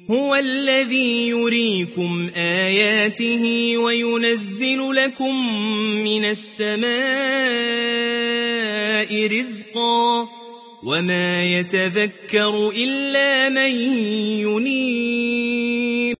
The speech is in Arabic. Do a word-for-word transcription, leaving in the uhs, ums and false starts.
هو الذي يريكم آياته وينزل لكم من السماء رزقا وما يتذكر إلا من ينيب